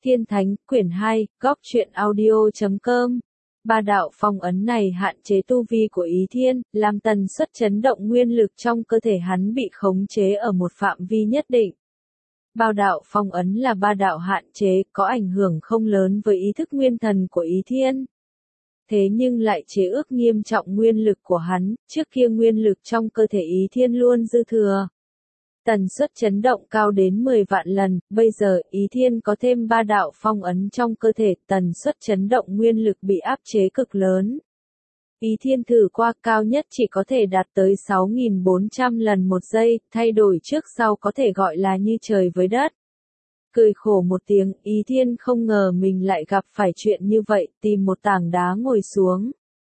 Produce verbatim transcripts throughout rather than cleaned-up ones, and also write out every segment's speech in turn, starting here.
Thiên Thánh, quyển hai, góc truyện audio chấm com. Ba đạo phong ấn này hạn chế tu vi của Ý Thiên, làm tần suất chấn động nguyên lực trong cơ thể hắn bị khống chế ở một phạm vi nhất định. Bao đạo phong ấn là ba đạo hạn chế, có ảnh hưởng không lớn với ý thức nguyên thần của Ý Thiên. Thế nhưng lại chế ước nghiêm trọng nguyên lực của hắn, trước kia nguyên lực trong cơ thể Ý Thiên luôn dư thừa. Tần suất chấn động cao đến mười vạn lần, bây giờ Ý Thiên có thêm ba đạo phong ấn trong cơ thể, tần suất chấn động nguyên lực bị áp chế cực lớn. Ý Thiên thử qua cao nhất chỉ có thể đạt tới sáu nghìn bốn trăm lần một giây, thay đổi trước sau có thể gọi là như trời với đất. Cười khổ một tiếng, Ý Thiên không ngờ mình lại gặp phải chuyện như vậy, tìm một tảng đá ngồi xuống.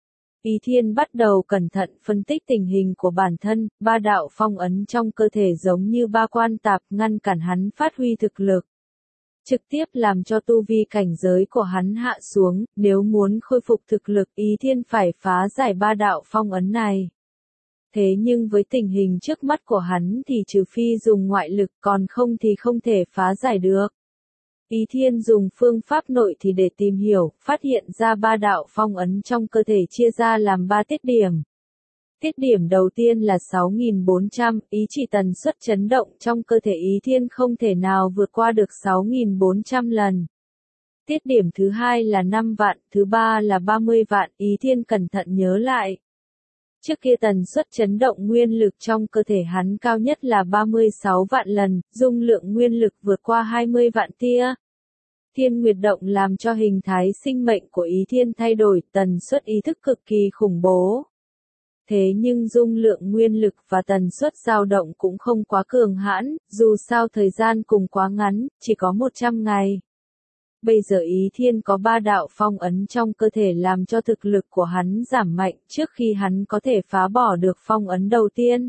Ý Thiên bắt đầu cẩn thận phân tích tình hình của bản thân, ba đạo phong ấn trong cơ thể giống như ba quan tạp ngăn cản hắn phát huy thực lực. Trực tiếp làm cho tu vi cảnh giới của hắn hạ xuống, nếu muốn khôi phục thực lực Ý Thiên phải phá giải ba đạo phong ấn này. Thế nhưng với tình hình trước mắt của hắn thì trừ phi dùng ngoại lực còn không thì không thể phá giải được. Ý Thiên dùng phương pháp nội thì để tìm hiểu, phát hiện ra ba đạo phong ấn trong cơ thể chia ra làm ba tiết điểm. Tiết điểm đầu tiên là sáu nghìn bốn trăm, ý chỉ tần suất chấn động trong cơ thể Ý Thiên không thể nào vượt qua được sáu nghìn bốn trăm lần. Tiết điểm thứ hai là năm vạn, thứ ba là ba mươi vạn, Ý Thiên cẩn thận nhớ lại. Trước kia tần suất chấn động nguyên lực trong cơ thể hắn cao nhất là ba mươi sáu vạn lần, dung lượng nguyên lực vượt qua hai mươi vạn tia. Thiên Nguyệt động làm cho hình thái sinh mệnh của Ý Thiên thay đổi, tần suất ý thức cực kỳ khủng bố. Thế nhưng dung lượng nguyên lực và tần suất dao động cũng không quá cường hãn, dù sao thời gian cùng quá ngắn, chỉ có một trăm ngày. Bây giờ Ý Thiên có ba đạo phong ấn trong cơ thể làm cho thực lực của hắn giảm mạnh trước khi hắn có thể phá bỏ được phong ấn đầu tiên.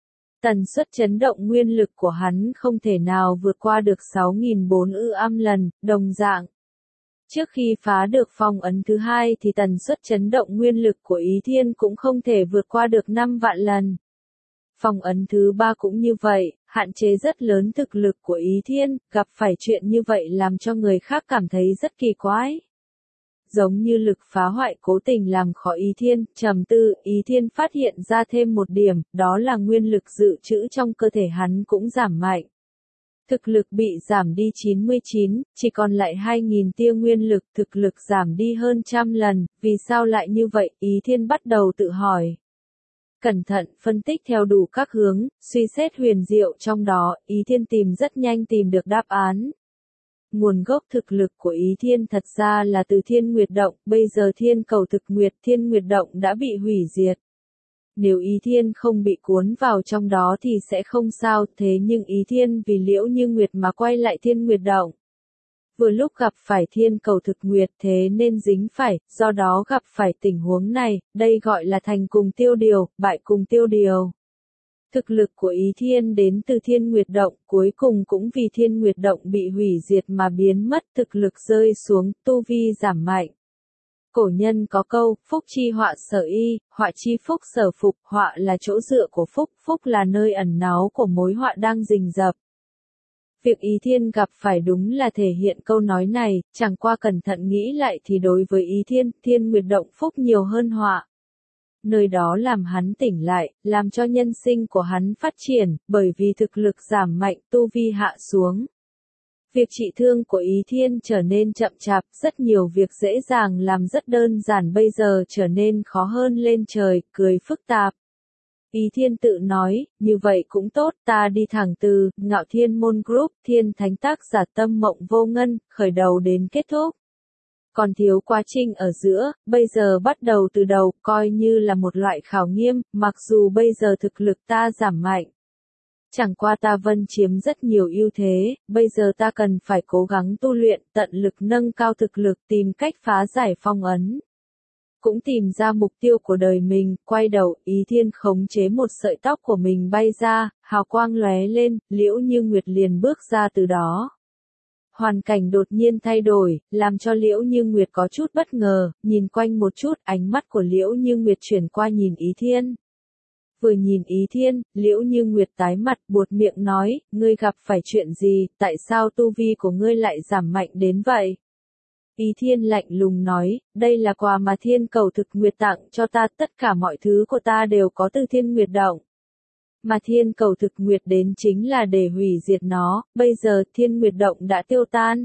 Tần suất chấn động nguyên lực của hắn không thể nào vượt qua được sáu nghìn bốn trăm lần, đồng dạng. Trước khi phá được phong ấn thứ hai thì tần suất chấn động nguyên lực của Ý Thiên cũng không thể vượt qua được năm vạn lần. Phong ấn thứ ba cũng như vậy, hạn chế rất lớn thực lực của Ý Thiên, gặp phải chuyện như vậy làm cho người khác cảm thấy rất kỳ quái. Giống như lực phá hoại cố tình làm khó Ý Thiên, trầm tư, Ý Thiên phát hiện ra thêm một điểm, đó là nguyên lực dự trữ trong cơ thể hắn cũng giảm mạnh. Thực lực bị giảm đi chín mươi chín, chỉ còn lại hai nghìn tia nguyên lực, thực lực giảm đi hơn trăm lần, vì sao lại như vậy, Ý Thiên bắt đầu tự hỏi. Cẩn thận phân tích theo đủ các hướng, suy xét huyền diệu trong đó, Ý Thiên tìm rất nhanh tìm được đáp án. Nguồn gốc thực lực của Ý Thiên thật ra là từ Thiên Nguyệt động, bây giờ Thiên Cầu Thực Nguyệt Thiên Nguyệt động đã bị hủy diệt. Nếu Ý Thiên không bị cuốn vào trong đó thì sẽ không sao, thế nhưng Ý Thiên vì Liễu Như Nguyệt mà quay lại Thiên Nguyệt động. Vừa lúc gặp phải Thiên Cầu Thực Nguyệt thế nên dính phải, do đó gặp phải tình huống này, đây gọi là thành cùng tiêu điều, bại cùng tiêu điều. Thực lực của Ý Thiên đến từ Thiên Nguyệt động, cuối cùng cũng vì Thiên Nguyệt động bị hủy diệt mà biến mất, thực lực rơi xuống, tu vi giảm mạnh. Cổ nhân có câu, phúc chi họa sở y, họa chi phúc sở phục, họa là chỗ dựa của phúc, phúc là nơi ẩn náu của mối họa đang rình rập. Việc Ý Thiên gặp phải đúng là thể hiện câu nói này, chẳng qua cẩn thận nghĩ lại thì đối với Ý Thiên, Thiên Nguyệt động phúc nhiều hơn họa. Nơi đó làm hắn tỉnh lại, làm cho nhân sinh của hắn phát triển, bởi vì thực lực giảm mạnh, tu vi hạ xuống. Việc trị thương của Ý Thiên trở nên chậm chạp, rất nhiều việc dễ dàng làm rất đơn giản bây giờ trở nên khó hơn lên trời, cười phức tạp. Ý Thiên tự nói, như vậy cũng tốt, ta đi thẳng từ, Ngạo Thiên Môn Group, Thiên Thánh tác giả Tâm Mộng Vô Ngân, khởi đầu đến kết thúc. Còn thiếu quá trình ở giữa, bây giờ bắt đầu từ đầu, coi như là một loại khảo nghiêm, mặc dù bây giờ thực lực ta giảm mạnh. Chẳng qua ta vẫn chiếm rất nhiều ưu thế, bây giờ ta cần phải cố gắng tu luyện, tận lực nâng cao thực lực tìm cách phá giải phong ấn. Cũng tìm ra mục tiêu của đời mình, quay đầu, Ý Thiên khống chế một sợi tóc của mình bay ra, hào quang lóe lên, Liễu Như Nguyệt liền bước ra từ đó. Hoàn cảnh đột nhiên thay đổi, làm cho Liễu Như Nguyệt có chút bất ngờ, nhìn quanh một chút, ánh mắt của Liễu Như Nguyệt chuyển qua nhìn Ý Thiên. Vừa nhìn Ý Thiên, Liễu Như Nguyệt tái mặt buột miệng nói, ngươi gặp phải chuyện gì, tại sao tu vi của ngươi lại giảm mạnh đến vậy? Ý Thiên lạnh lùng nói, đây là quà mà Thiên Cầu Thực Nguyệt tặng cho ta, tất cả mọi thứ của ta đều có từ Thiên Nguyệt Động. Mà Thiên Cầu Thực Nguyệt đến chính là để hủy diệt nó, bây giờ Thiên Nguyệt Động đã tiêu tan.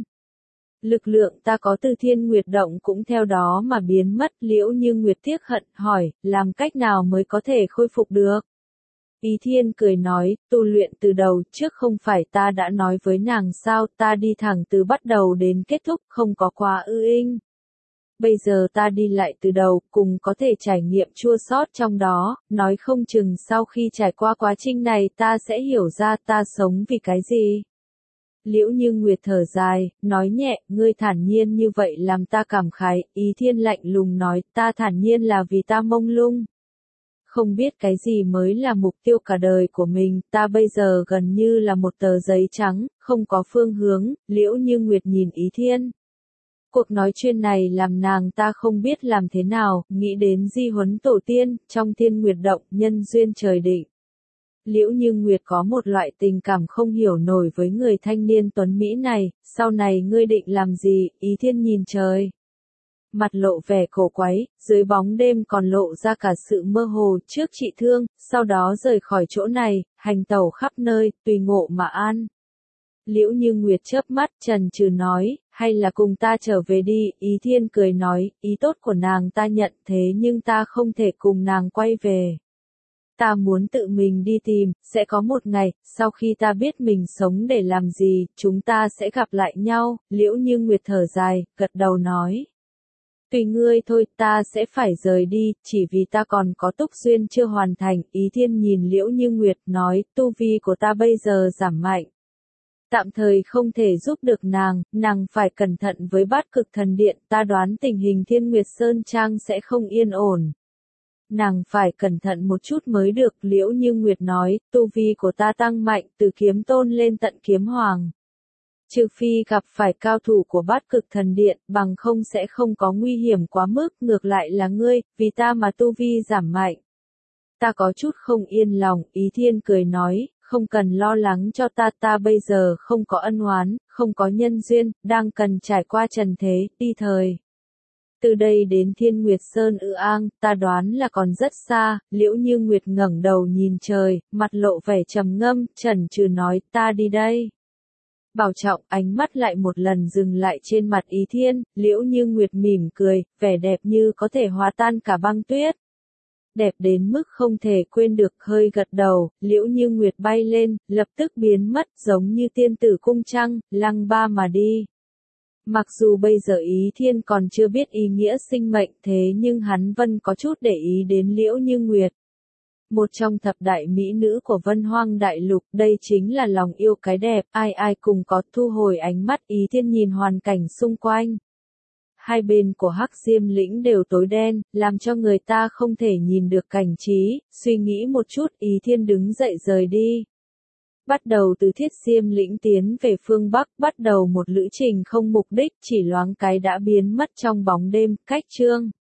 Lực lượng ta có từ Thiên Nguyệt Động cũng theo đó mà biến mất. Liễu Như Nguyệt tiếc hận, hỏi, làm cách nào mới có thể khôi phục được? Ý Thiên cười nói, tu luyện từ đầu, trước không phải ta đã nói với nàng sao, ta đi thẳng từ bắt đầu đến kết thúc, không có quá ư inh. Bây giờ ta đi lại từ đầu, cùng có thể trải nghiệm chua xót trong đó, nói không chừng sau khi trải qua quá trình này ta sẽ hiểu ra ta sống vì cái gì. Liễu Như Nguyệt thở dài, nói nhẹ, ngươi thản nhiên như vậy làm ta cảm khái. Ý Thiên lạnh lùng nói, ta thản nhiên là vì ta mông lung. Không biết cái gì mới là mục tiêu cả đời của mình, ta bây giờ gần như là một tờ giấy trắng, không có phương hướng. Liễu Như Nguyệt nhìn Ý Thiên. Cuộc nói chuyện này làm nàng ta không biết làm thế nào, nghĩ đến di huấn tổ tiên, trong Thiên Nguyệt Động, nhân duyên trời định. Liễu Như Nguyệt có một loại tình cảm không hiểu nổi với người thanh niên tuấn Mỹ này, sau này ngươi định làm gì? Ý Thiên nhìn trời. Mặt lộ vẻ cổ quái, dưới bóng đêm còn lộ ra cả sự mơ hồ. Trước trị thương, sau đó rời khỏi chỗ này, hành tẩu khắp nơi, tùy ngộ mà an. Liễu Như Nguyệt chớp mắt, chần chừ nói, hay là cùng ta trở về đi. Ý Thiên cười nói, ý tốt của nàng ta nhận, thế nhưng ta không thể cùng nàng quay về. Ta muốn tự mình đi tìm, sẽ có một ngày, sau khi ta biết mình sống để làm gì, chúng ta sẽ gặp lại nhau. Liễu Như Nguyệt thở dài, gật đầu nói. Tùy ngươi thôi, ta sẽ phải rời đi, chỉ vì ta còn có túc duyên chưa hoàn thành. Ý Thiên nhìn Liễu Như Nguyệt nói, tu vi của ta bây giờ giảm mạnh. Tạm thời không thể giúp được nàng, nàng phải cẩn thận với Bát Cực Thần Điện, ta đoán tình hình Thiên Nguyệt Sơn Trang sẽ không yên ổn. Nàng phải cẩn thận một chút mới được. Liễu Như Nguyệt nói, tu vi của ta tăng mạnh từ kiếm tôn lên tận kiếm hoàng. Trừ phi gặp phải cao thủ của Bát Cực Thần Điện, bằng không sẽ không có nguy hiểm quá mức, ngược lại là ngươi, vì ta mà tu vi giảm mạnh. Ta có chút không yên lòng. Ý Thiên cười nói, không cần lo lắng cho ta, ta bây giờ không có ân oán, không có nhân duyên, đang cần trải qua trần thế, đi thời. Từ đây đến Thiên Nguyệt Sơn Ư Ang, ta đoán là còn rất xa. Liễu Như Nguyệt ngẩng đầu nhìn trời, mặt lộ vẻ trầm ngâm, chần chừ nói, ta đi đây. Bảo trọng, ánh mắt lại một lần dừng lại trên mặt Ý Thiên. Liễu Như Nguyệt mỉm cười, vẻ đẹp như có thể hóa tan cả băng tuyết. Đẹp đến mức không thể quên được, hơi gật đầu. Liễu Như Nguyệt bay lên, lập tức biến mất, giống như tiên tử cung trăng, lăng ba mà đi. Mặc dù bây giờ Ý Thiên còn chưa biết ý nghĩa sinh mệnh, thế nhưng hắn vẫn có chút để ý đến Liễu Như Nguyệt. Một trong thập đại mỹ nữ của Vân Hoang Đại Lục, đây chính là lòng yêu cái đẹp, ai ai cùng có. Thu hồi ánh mắt, Ý Thiên nhìn hoàn cảnh xung quanh. Hai bên của Hắc Diêm Lĩnh đều tối đen, làm cho người ta không thể nhìn được cảnh trí. Suy nghĩ một chút, Ý Thiên đứng dậy rời đi. Bắt đầu từ Thiết Diêm Lĩnh tiến về phương Bắc, bắt đầu một lữ trình không mục đích, chỉ loáng cái đã biến mất trong bóng đêm. Cách chương